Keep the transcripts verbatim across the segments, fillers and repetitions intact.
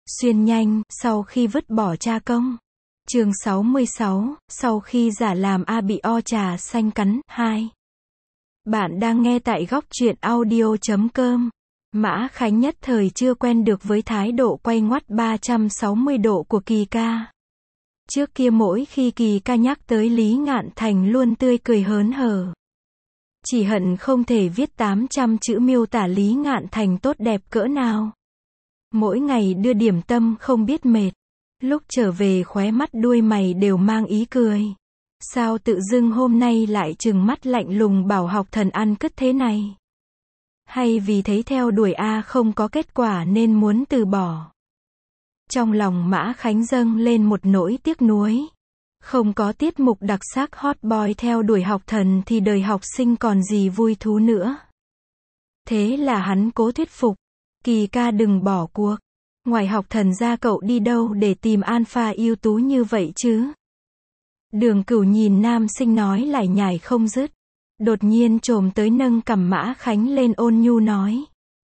Xuyên nhanh, sau khi vứt bỏ cha công. Chương sáu mươi sáu, sau khi giả làm A bị o trà xanh cắn, hai. Bạn đang nghe tại góc truyện audio chấm com. Mã Khánh nhất thời chưa quen được với thái độ quay ngoắt ba trăm sáu mươi độ của Kỳ ca. Trước kia mỗi khi Kỳ ca nhắc tới Lý Ngạn Thành luôn tươi cười hớn hở. Chỉ hận không thể viết tám trăm chữ miêu tả Lý Ngạn Thành tốt đẹp cỡ nào. Mỗi ngày đưa điểm tâm không biết mệt. Lúc trở về khóe mắt đuôi mày đều mang ý cười. Sao tự dưng hôm nay lại trừng mắt lạnh lùng bảo học thần ăn cứt thế này? Hay vì thấy theo đuổi A không có kết quả nên muốn từ bỏ? Trong lòng Mã Khánh dâng lên một nỗi tiếc nuối. Không có tiết mục đặc sắc hot boy theo đuổi học thần thì đời học sinh còn gì vui thú nữa. Thế là hắn cố thuyết phục. Kỳ ca đừng bỏ cuộc. Ngoài học thần ra cậu đi đâu để tìm alpha ưu tú như vậy chứ? Đường Cửu nhìn nam sinh nói lải nhải không dứt. Đột nhiên trồm tới nâng cằm Mã Khánh lên ôn nhu nói.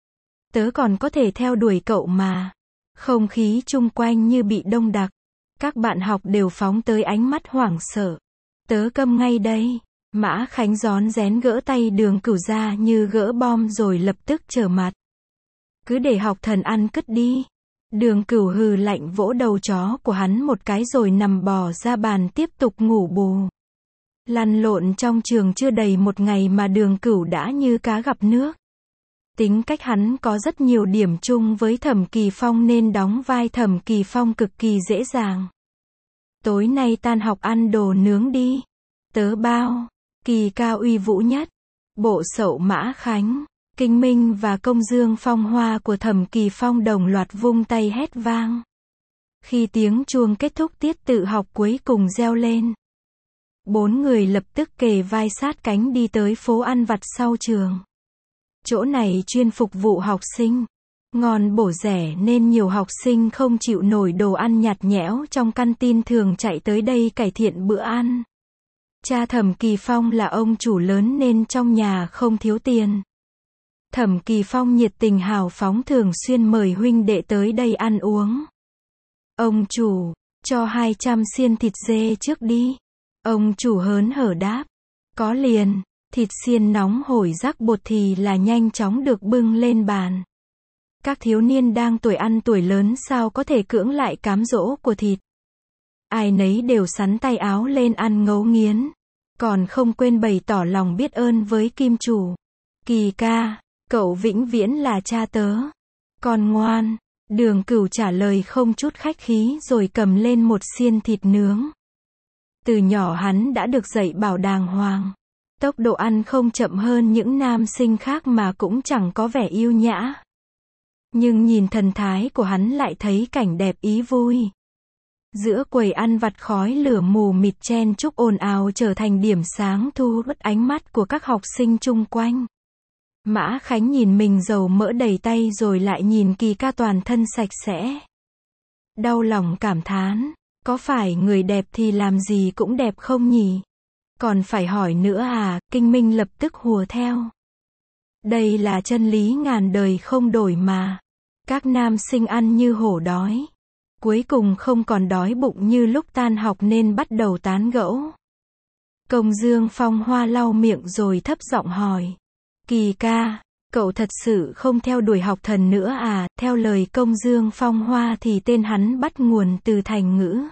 Tớ còn có thể theo đuổi cậu mà. Không khí chung quanh như bị đông đặc. Các bạn học đều phóng tới ánh mắt hoảng sợ. Tớ câm ngay đây. Mã Khánh rón rén gỡ tay Đường Cửu ra như gỡ bom rồi lập tức trở mặt. Cứ để học thần ăn cứt đi. Đường Cửu hừ lạnh vỗ đầu chó của hắn một cái rồi nằm bò ra bàn tiếp tục ngủ bù. Lăn lộn trong trường chưa đầy một ngày mà Đường Cửu đã như cá gặp nước. Tính cách hắn có rất nhiều điểm chung với Thẩm Kỳ Phong nên đóng vai Thẩm Kỳ Phong cực kỳ dễ dàng. Tối nay tan học ăn đồ nướng đi. Tớ bao. Kỳ ca uy vũ nhất. Bộ sậu Mã Khánh, Kinh Minh và Công Dương Phong Hoa của Thẩm Kỳ Phong đồng loạt vung tay hét vang. Khi tiếng chuông kết thúc tiết tự học cuối cùng reo lên. Bốn người lập tức kề vai sát cánh đi tới phố ăn vặt sau trường. Chỗ này chuyên phục vụ học sinh. Ngon bổ rẻ nên nhiều học sinh không chịu nổi đồ ăn nhạt nhẽo trong canteen thường chạy tới đây cải thiện bữa ăn. Cha Thẩm Kỳ Phong là ông chủ lớn nên trong nhà không thiếu tiền. Thẩm Kỳ Phong nhiệt tình hào phóng thường xuyên mời huynh đệ tới đây ăn uống. Ông chủ, cho hai trăm xiên thịt dê trước đi. Ông chủ hớn hở đáp. Có liền, thịt xiên nóng hổi rắc bột thì là nhanh chóng được bưng lên bàn. Các thiếu niên đang tuổi ăn tuổi lớn sao có thể cưỡng lại cám dỗ của thịt. Ai nấy đều xắn tay áo lên ăn ngấu nghiến. Còn không quên bày tỏ lòng biết ơn với kim chủ. Kỳ ca, cậu vĩnh viễn là cha tớ. Con ngoan. Đường Cửu trả lời không chút khách khí rồi cầm lên một xiên thịt nướng. Từ nhỏ hắn đã được dạy bảo đàng hoàng. Tốc độ ăn không chậm hơn những nam sinh khác mà cũng chẳng có vẻ yêu nhã. Nhưng nhìn thần thái của hắn lại thấy cảnh đẹp ý vui. Giữa quầy ăn vặt khói lửa mù mịt chen chúc ồn ào trở thành điểm sáng thu hút ánh mắt của các học sinh chung quanh. Mã Khánh nhìn mình dầu mỡ đầy tay rồi lại nhìn Kỳ ca toàn thân sạch sẽ. Đau lòng cảm thán, có phải người đẹp thì làm gì cũng đẹp không nhỉ? Còn phải hỏi nữa à? Kinh Minh lập tức hùa theo. Đây là chân lý ngàn đời không đổi mà. Các nam sinh ăn như hổ đói. Cuối cùng không còn đói bụng như lúc tan học nên bắt đầu tán gẫu. Công Dương Phong Hoa lau miệng rồi thấp giọng hỏi. Kỳ ca, cậu thật sự không theo đuổi học thần nữa à? Theo lời Công Dương Phong Hoa thì tên hắn bắt nguồn từ thành ngữ.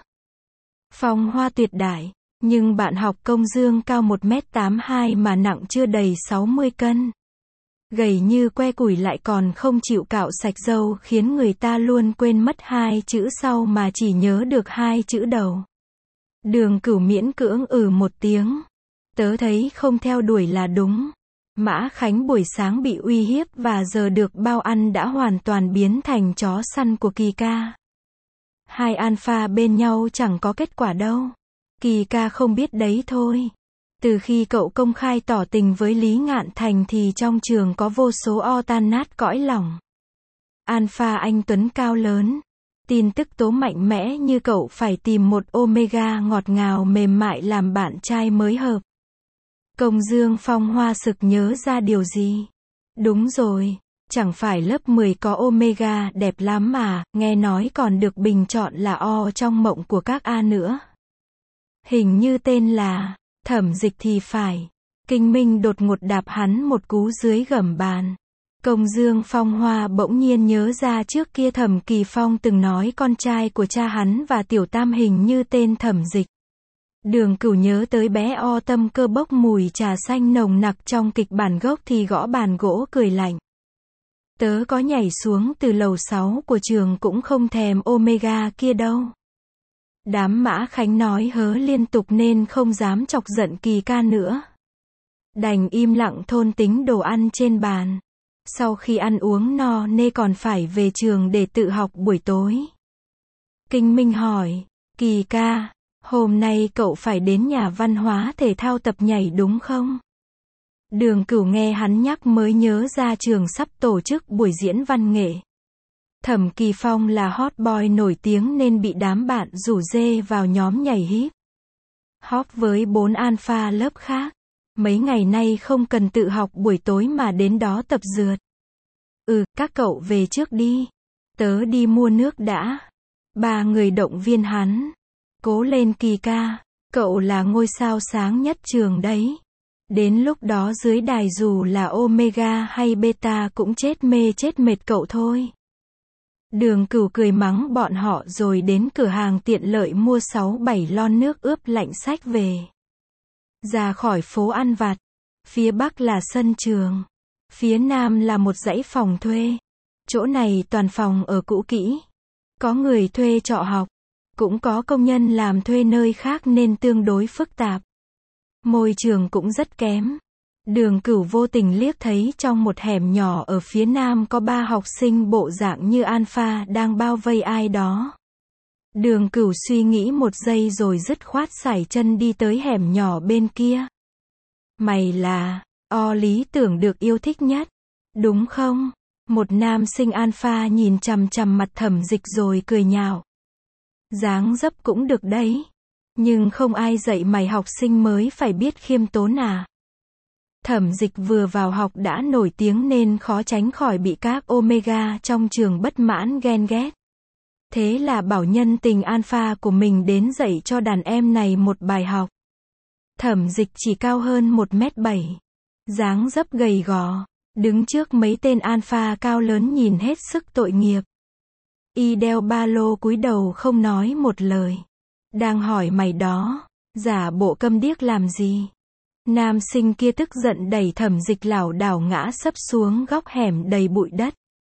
Phong Hoa tuyệt đại, nhưng bạn học Công Dương cao một mét tám mươi hai mà nặng chưa đầy sáu mươi cân. Gầy như que củi lại còn không chịu cạo sạch râu khiến người ta luôn quên mất hai chữ sau mà chỉ nhớ được hai chữ đầu. Đường Cửu miễn cưỡng ừ một tiếng. Tớ thấy không theo đuổi là đúng. Mã Khánh buổi sáng bị uy hiếp và giờ được bao ăn đã hoàn toàn biến thành chó săn của Kỳ ca. Hai alpha bên nhau chẳng có kết quả đâu. Kỳ ca không biết đấy thôi. Từ khi cậu công khai tỏ tình với Lý Ngạn Thành thì trong trường có vô số o tan nát cõi lòng. Alpha anh Tuấn cao lớn. Tin tức tố mạnh mẽ như cậu phải tìm một omega ngọt ngào mềm mại làm bạn trai mới hợp. Công Dương Phong Hoa sực nhớ ra điều gì. Đúng rồi, Chẳng phải lớp mười có Omega đẹp lắm mà, nghe nói còn được bình chọn là O trong mộng của các A nữa. Hình như tên là Thẩm Dịch thì phải. Kinh Minh đột ngột đạp hắn một cú dưới gầm bàn. Công Dương Phong Hoa bỗng nhiên nhớ ra trước kia Thẩm Kỳ Phong từng nói con trai của cha hắn và Tiểu Tam hình như tên Thẩm Dịch. Đường Cửu nhớ tới bé O tâm cơ bốc mùi trà xanh nồng nặc trong kịch bản gốc thì gõ bàn gỗ cười lạnh. Tớ có nhảy xuống từ lầu sáu của trường cũng không thèm Omega kia đâu. Đám Mã Khánh nói hớ liên tục nên không dám chọc giận Kỳ ca nữa. Đành im lặng thôn tính đồ ăn trên bàn. Sau khi ăn uống no nê còn phải về trường để tự học buổi tối. Kinh Minh hỏi, Kỳ ca, hôm nay cậu phải đến nhà văn hóa thể thao tập nhảy đúng không? Đường Cửu nghe hắn nhắc mới nhớ ra trường sắp tổ chức buổi diễn văn nghệ. Thẩm Kỳ Phong là hot boy nổi tiếng nên bị đám bạn rủ dê vào nhóm nhảy hip hop với bốn alpha lớp khác. Mấy ngày nay không cần tự học buổi tối mà đến đó tập rượt. Ừ, các cậu về trước đi. Tớ đi mua nước đã. Ba người động viên hắn. Cố lên Kỳ ca, cậu là ngôi sao sáng nhất trường đấy. Đến lúc đó dưới đài dù là Omega hay Beta cũng chết mê chết mệt cậu thôi. Đường Cửu cười mắng bọn họ rồi đến cửa hàng tiện lợi mua sáu bảy lon nước ướp lạnh xách về. Ra khỏi phố ăn vặt. Phía bắc là sân trường. Phía nam là một dãy phòng thuê. Chỗ này toàn phòng ở cũ kỹ. Có người thuê trọ học. Cũng có công nhân làm thuê nơi khác nên tương đối phức tạp. Môi trường cũng rất kém. Đường Cửu vô tình liếc thấy trong một hẻm nhỏ ở phía nam có ba học sinh bộ dạng như alpha đang bao vây ai đó. Đường Cửu suy nghĩ một giây rồi dứt khoát sải chân đi tới hẻm nhỏ bên kia. Mày là O lý tưởng được yêu thích nhất, đúng không? Một nam sinh alpha nhìn chằm chằm mặt Thẩm Dịch rồi cười nhạo. Dáng dấp cũng được đấy. Nhưng không ai dạy mày học sinh mới phải biết khiêm tốn à. Thẩm Dịch vừa vào học đã nổi tiếng nên khó tránh khỏi bị các Omega trong trường bất mãn ghen ghét. Thế là bảo nhân tình alpha của mình đến dạy cho đàn em này một bài học. Thẩm Dịch chỉ cao hơn một mét bảy. Dáng dấp gầy gò. Đứng trước mấy tên alpha cao lớn nhìn hết sức tội nghiệp. Y đeo ba lô cúi đầu không nói một lời. Đang hỏi mày đó, giả bộ câm điếc làm gì? Nam sinh kia tức giận đẩy Thẩm Dịch lảo đảo ngã sấp xuống góc hẻm đầy bụi đất.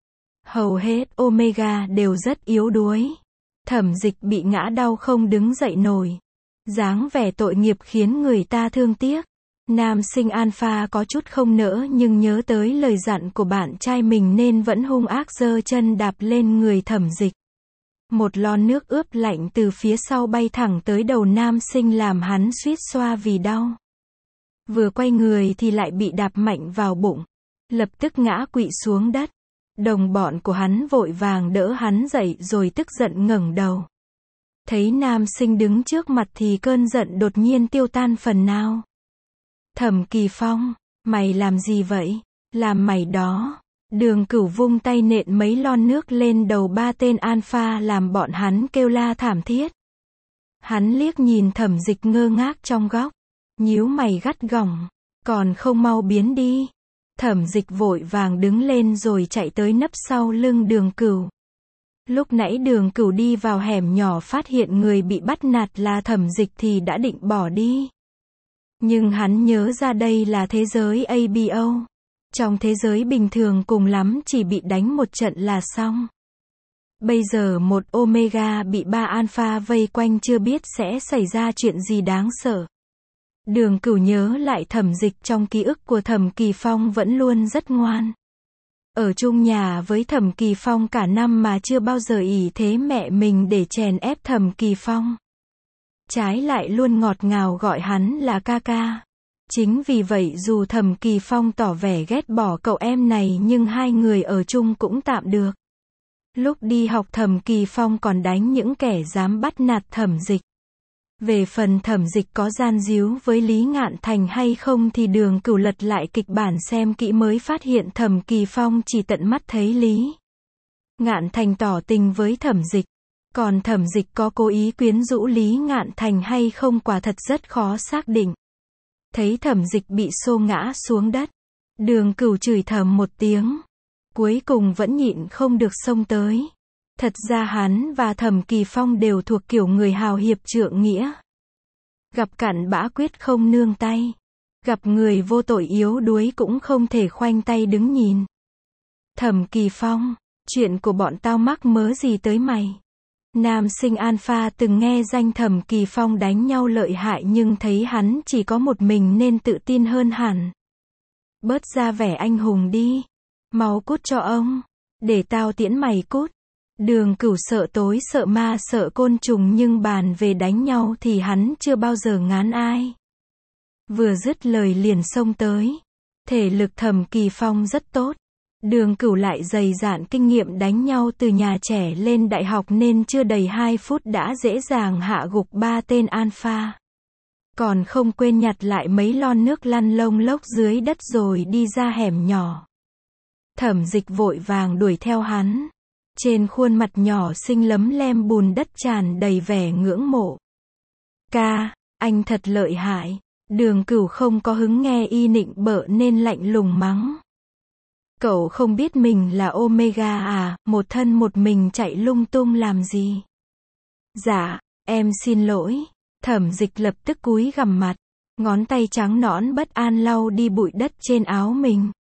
Hầu hết Omega đều rất yếu đuối. Thẩm Dịch bị ngã đau không đứng dậy nổi. Dáng vẻ tội nghiệp khiến người ta thương tiếc. Nam sinh alpha có chút không nỡ nhưng nhớ tới lời dặn của bạn trai mình nên vẫn hung ác giơ chân đạp lên người Thẩm Dịch. Một lon nước ướp lạnh từ phía sau bay thẳng tới đầu nam sinh làm hắn suýt xoa vì đau. Vừa quay người thì lại bị đạp mạnh vào bụng. Lập tức ngã quỵ xuống đất. Đồng bọn của hắn vội vàng đỡ hắn dậy rồi tức giận ngẩng đầu. Thấy nam sinh đứng trước mặt thì cơn giận đột nhiên tiêu tan phần nào. Thẩm Kỳ Phong, mày làm gì vậy? Làm mày đó. Đường Cửu vung tay nện mấy lon nước lên đầu ba tên alpha làm bọn hắn kêu la thảm thiết. Hắn liếc nhìn Thẩm Dịch ngơ ngác trong góc. Nhíu mày gắt gỏng. Còn không mau biến đi. Thẩm Dịch vội vàng đứng lên rồi chạy tới nấp sau lưng Đường Cửu. Lúc nãy Đường Cửu đi vào hẻm nhỏ phát hiện người bị bắt nạt là Thẩm Dịch thì đã định bỏ đi. Nhưng hắn nhớ ra đây là thế giới a bê o. Trong thế giới bình thường cùng lắm chỉ bị đánh một trận là xong. Bây giờ một Omega bị ba alpha vây quanh chưa biết sẽ xảy ra chuyện gì đáng sợ. Đường Cửu nhớ lại Thẩm Dịch trong ký ức của Thẩm Kỳ Phong vẫn luôn rất ngoan. Ở chung nhà với Thẩm Kỳ Phong cả năm mà chưa bao giờ ỷ thế mẹ mình để chèn ép Thẩm Kỳ Phong. Trái lại luôn ngọt ngào gọi hắn là ca ca. Chính vì vậy dù Thẩm Kỳ Phong tỏ vẻ ghét bỏ cậu em này nhưng hai người ở chung cũng tạm được. Lúc đi học Thẩm Kỳ Phong còn đánh những kẻ dám bắt nạt Thẩm Dịch. Về phần Thẩm Dịch có gian díu với Lý Ngạn Thành hay không thì Đường Cửu lật lại kịch bản xem kỹ mới phát hiện Thẩm Kỳ Phong chỉ tận mắt thấy Lý Ngạn Thành tỏ tình với Thẩm Dịch. Còn Thẩm Dịch có cố ý quyến rũ Lý Ngạn Thành hay không quả thật rất khó xác định. Thấy Thẩm Dịch bị xô ngã xuống đất, Đường Cửu chửi thầm một tiếng. Cuối cùng vẫn nhịn không được xông tới. Thật ra hắn và Thẩm Kỳ Phong đều thuộc kiểu người hào hiệp trượng nghĩa. Gặp cặn bã quyết không nương tay. Gặp người vô tội yếu đuối cũng không thể khoanh tay đứng nhìn. Thẩm Kỳ Phong, chuyện của bọn tao mắc mớ gì tới mày? Nam sinh alpha từng nghe danh Thẩm Kỳ Phong đánh nhau lợi hại nhưng thấy hắn chỉ có một mình nên tự tin hơn hẳn. Bớt ra vẻ anh hùng đi. Mau cút cho ông. Để tao tiễn mày cút. Đường Cửu sợ tối sợ ma sợ côn trùng nhưng bàn về đánh nhau thì hắn chưa bao giờ ngán ai. Vừa dứt lời liền xông tới. Thể lực Thẩm Kỳ Phong rất tốt. Đường Cửu lại dày dạn kinh nghiệm đánh nhau từ nhà trẻ lên đại học nên chưa đầy hai phút đã dễ dàng hạ gục ba tên alpha. Còn không quên nhặt lại mấy lon nước lăn lông lốc dưới đất rồi đi ra hẻm nhỏ. Thẩm Dịch vội vàng đuổi theo hắn. Trên khuôn mặt nhỏ xinh lấm lem bùn đất tràn đầy vẻ ngưỡng mộ. Ca, anh thật lợi hại. Đường Cửu không có hứng nghe y nịnh bợ nên lạnh lùng mắng. Cậu không biết mình là Omega à, một thân một mình chạy lung tung làm gì? Dạ, em xin lỗi. Thẩm Dịch lập tức cúi gằm mặt. Ngón tay trắng nõn bất an lau đi bụi đất trên áo mình.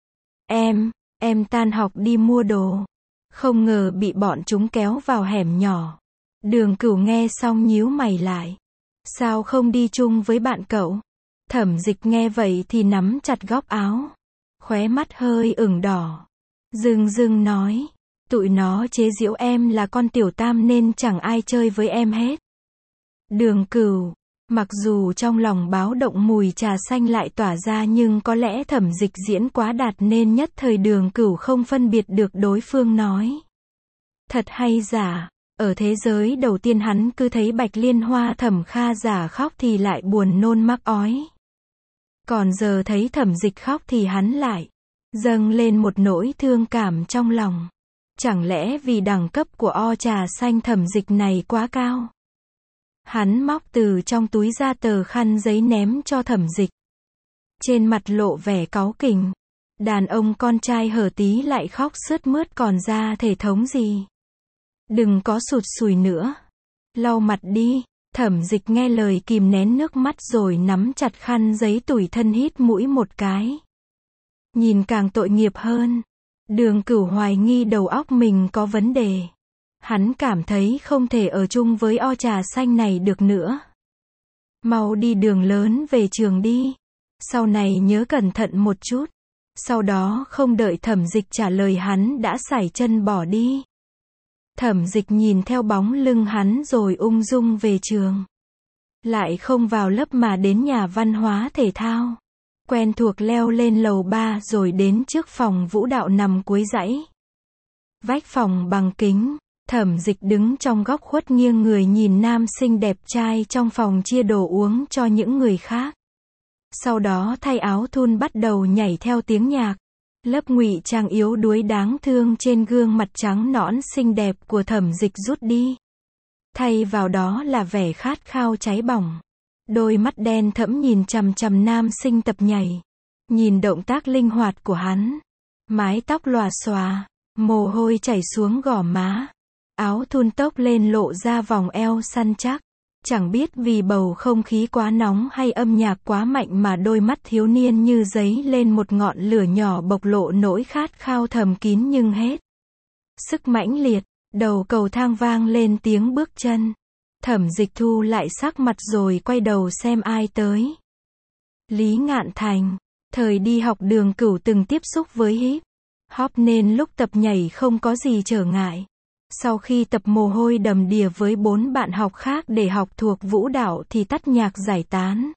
Em, em tan học đi mua đồ. Không ngờ bị bọn chúng kéo vào hẻm nhỏ. Đường Cửu nghe xong nhíu mày lại. Sao không đi chung với bạn cậu? Thẩm Dịch nghe vậy thì nắm chặt góc áo. Khóe mắt hơi ửng đỏ. Dưng dưng nói. Tụi nó chế giễu em là con tiểu tam nên chẳng ai chơi với em hết. Đường Cửu. Mặc dù trong lòng báo động mùi trà xanh lại tỏa ra nhưng có lẽ Thẩm Dịch diễn quá đạt nên nhất thời Đường Cửu không phân biệt được đối phương nói. Thật hay giả, ở thế giới đầu tiên hắn cứ thấy Bạch Liên Hoa Thẩm Kha giả khóc thì lại buồn nôn mắc ói. Còn giờ thấy Thẩm Dịch khóc thì hắn lại dâng lên một nỗi thương cảm trong lòng. Chẳng lẽ vì đẳng cấp của o trà xanh Thẩm Dịch này quá cao? Hắn móc từ trong túi ra tờ khăn giấy ném cho Thẩm Dịch. Trên mặt lộ vẻ cáu kỉnh. Đàn ông con trai hở tí lại khóc sướt mướt còn ra thể thống gì. Đừng có sụt sùi nữa. Lau mặt đi. Thẩm Dịch nghe lời kìm nén nước mắt rồi nắm chặt khăn giấy tủi thân hít mũi một cái. Nhìn càng tội nghiệp hơn. Đường Cửu hoài nghi đầu óc mình có vấn đề. Hắn cảm thấy không thể ở chung với o trà xanh này được nữa. Mau đi đường lớn về trường đi. Sau này nhớ cẩn thận một chút. Sau đó không đợi Thẩm Dịch trả lời hắn đã sải chân bỏ đi. Thẩm Dịch nhìn theo bóng lưng hắn rồi ung dung về trường. Lại không vào lớp mà đến nhà văn hóa thể thao. Quen thuộc leo lên lầu ba rồi đến trước phòng vũ đạo nằm cuối dãy. Vách phòng bằng kính. Thẩm Dịch đứng trong góc khuất nghiêng người nhìn nam sinh đẹp trai trong phòng chia đồ uống cho những người khác. Sau đó thay áo thun bắt đầu nhảy theo tiếng nhạc. Lớp ngụy trang yếu đuối đáng thương trên gương mặt trắng nõn xinh đẹp của Thẩm Dịch rút đi. Thay vào đó là vẻ khát khao cháy bỏng. Đôi mắt đen thẫm nhìn chằm chằm nam sinh tập nhảy. Nhìn động tác linh hoạt của hắn. Mái tóc lòa xòa, mồ hôi chảy xuống gò má. Áo thun tốc lên lộ ra vòng eo săn chắc. Chẳng biết vì bầu không khí quá nóng hay âm nhạc quá mạnh mà đôi mắt thiếu niên như giấy lên một ngọn lửa nhỏ bộc lộ nỗi khát khao thầm kín nhưng hết sức mãnh liệt. Đầu cầu thang vang lên tiếng bước chân. Thẩm Dịch thu lại sắc mặt rồi quay đầu xem ai tới. Lý Ngạn Thành. Thời đi học Đường Cửu từng tiếp xúc với hip hop nên lúc tập nhảy không có gì trở ngại. Sau khi tập mồ hôi đầm đìa với bốn bạn học khác để học thuộc vũ đạo thì tắt nhạc giải tán.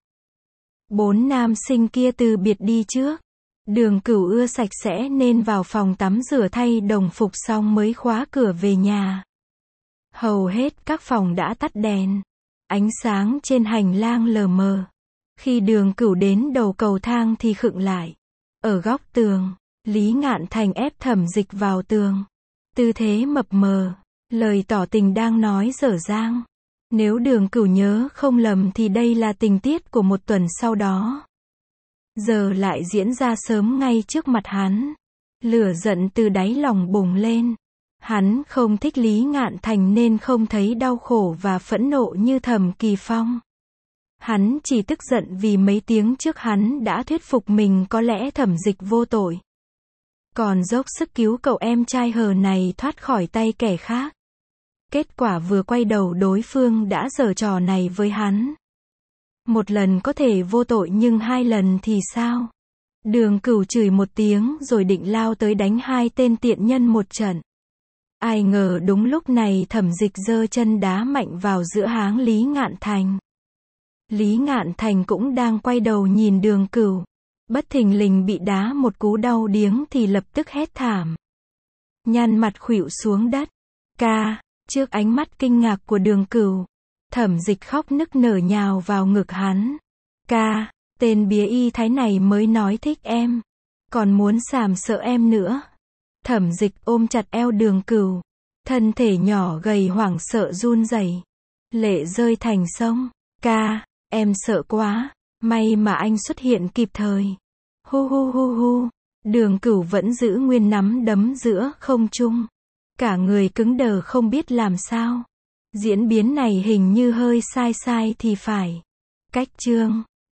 Bốn nam sinh kia từ biệt đi trước. Đường Cửu ưa sạch sẽ nên vào phòng tắm rửa thay đồng phục xong mới khóa cửa về nhà. Hầu hết các phòng đã tắt đèn. Ánh sáng trên hành lang lờ mờ. Khi Đường Cửu đến đầu cầu thang thì khựng lại. Ở góc tường, Lý Ngạn Thành ép Thẩm Dịch vào tường. Tư thế mập mờ, lời tỏ tình đang nói dở dang. Nếu Đường Cửu nhớ không lầm thì đây là tình tiết của một tuần sau đó. Giờ lại diễn ra sớm ngay trước mặt hắn. Lửa giận từ đáy lòng bùng lên. Hắn không thích Lý Ngạn Thành nên không thấy đau khổ và phẫn nộ như Thẩm Kỳ Phong. Hắn chỉ tức giận vì mấy tiếng trước hắn đã thuyết phục mình có lẽ Thẩm Dịch vô tội. Còn dốc sức cứu cậu em trai hờ này thoát khỏi tay kẻ khác. Kết quả vừa quay đầu đối phương đã giở trò này với hắn. Một lần có thể vô tội nhưng hai lần thì sao? Đường Cửu chửi một tiếng rồi định lao tới đánh hai tên tiện nhân một trận. Ai ngờ đúng lúc này Thẩm Dịch giơ chân đá mạnh vào giữa háng Lý Ngạn Thành. Lý Ngạn Thành cũng đang quay đầu nhìn Đường Cửu. Bất thình lình bị đá một cú đau điếng thì lập tức hét thảm. Nhăn mặt khuỵu xuống đất. Ca, trước ánh mắt kinh ngạc của Đường Cửu, Thẩm Dịch khóc nức nở nhào vào ngực hắn. Ca, tên bía y thái này mới nói thích em. Còn muốn sàm sỡ em nữa. Thẩm Dịch ôm chặt eo Đường Cửu. Thân thể nhỏ gầy hoảng sợ run rẩy. Lệ rơi thành sông. Ca, em sợ quá. May mà anh xuất hiện kịp thời. Hu hu hu hu. Đường Cửu vẫn giữ nguyên nắm đấm giữa không trung. Cả người cứng đờ không biết làm sao. Diễn biến này hình như hơi sai sai thì phải. Cách chương